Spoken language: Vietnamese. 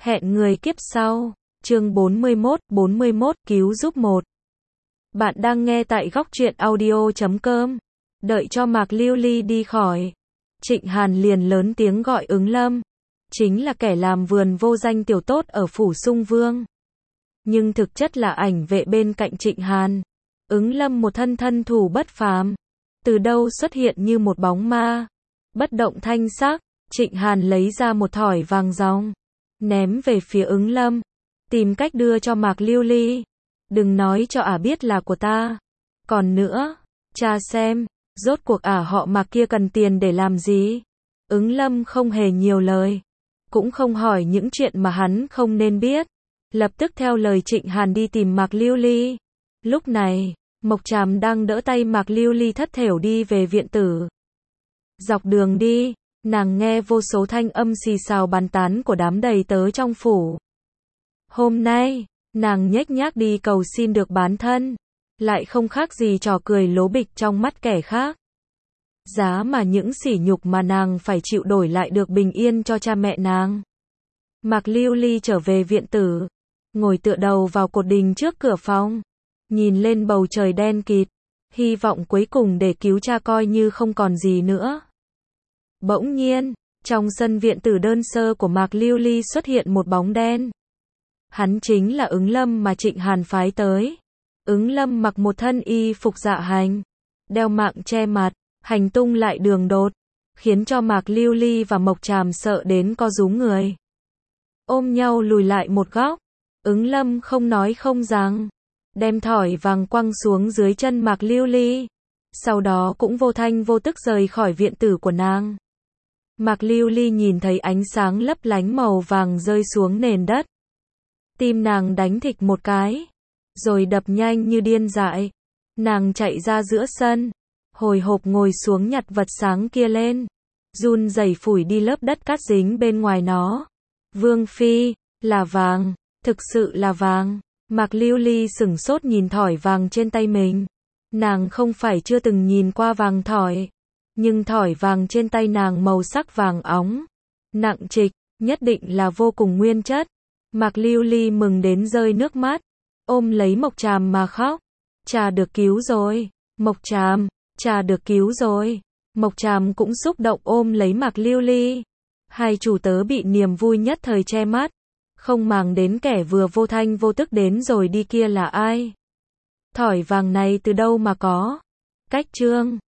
Hẹn người kiếp sau. Chương 41 cứu giúp 1. Bạn đang nghe tại góc truyện audio.com. Đợi cho Mạc Lưu Ly đi khỏi, Trịnh Hàn liền lớn tiếng gọi Ứng Lâm. Chính là kẻ làm vườn vô danh tiểu tốt ở phủ Sung Vương. Nhưng thực chất là ảnh vệ bên cạnh Trịnh Hàn. Ứng Lâm một thân thủ bất phàm. Từ đâu xuất hiện như một bóng ma. Bất động thanh sắc, Trịnh Hàn lấy ra một thỏi vàng ròng, ném về phía Ứng Lâm. Tìm cách đưa cho Mạc Lưu Ly. Đừng nói cho ả biết là của ta. Còn nữa, cha xem, rốt cuộc ả họ Mạc kia cần tiền để làm gì? Ứng Lâm không hề nhiều lời, cũng không hỏi những chuyện mà hắn không nên biết. Lập tức theo lời Trịnh Hàn đi tìm Mạc Lưu Ly. Lúc này, Mộc Tràm đang đỡ tay Mạc Lưu Ly thất thểu đi về viện tử. Dọc đường đi, nàng nghe vô số thanh âm xì xào bàn tán của đám đầy tớ trong phủ. Hôm nay, nàng nhếch nhác đi cầu xin được bán thân, lại không khác gì trò cười lố bịch trong mắt kẻ khác. Giá mà những sỉ nhục mà nàng phải chịu đổi lại được bình yên cho cha mẹ nàng. Mạc Lưu Ly trở về viện tử, ngồi tựa đầu vào cột đình trước cửa phòng, nhìn lên bầu trời đen kịt, hy vọng cuối cùng để cứu cha coi như không còn gì nữa. Bỗng nhiên, trong sân viện tử đơn sơ của Mạc Lưu Ly xuất hiện một bóng đen. Hắn chính là Ứng Lâm mà Trịnh Hàn phái tới. Ứng Lâm mặc một thân y phục dạ hành, đeo mạng che mặt, hành tung lại đường đột, khiến cho Mạc Lưu Ly và Mộc Tràm sợ đến co rúm người. Ôm nhau lùi lại một góc, Ứng Lâm không nói không rằng, đem thỏi vàng quăng xuống dưới chân Mạc Lưu Ly. Sau đó cũng vô thanh vô tức rời khỏi viện tử của nàng. Mạc Lưu Ly nhìn thấy ánh sáng lấp lánh màu vàng rơi xuống nền đất. Tim nàng đánh thịch một cái, rồi đập nhanh như điên dại. Nàng chạy ra giữa sân, hồi hộp ngồi xuống nhặt vật sáng kia lên, run rẩy phủi đi lớp đất cát dính bên ngoài nó. Vương phi, là vàng, thực sự là vàng. Mạc Lưu Ly sửng sốt nhìn thỏi vàng trên tay mình. Nàng không phải chưa từng nhìn qua vàng thỏi, nhưng thỏi vàng trên tay nàng màu sắc vàng óng, nặng trịch, nhất định là vô cùng nguyên chất. Mạc Lưu Ly mừng đến rơi nước mắt, ôm lấy Mộc Tràm mà khóc. Cha được cứu rồi, Mộc Tràm, cha được cứu rồi. Mộc Tràm cũng xúc động ôm lấy Mạc Lưu Ly. Hai chủ tớ bị niềm vui nhất thời che mắt, không màng đến kẻ vừa vô thanh vô tức đến rồi đi kia là ai. Thỏi vàng này từ đâu mà có? Cách chương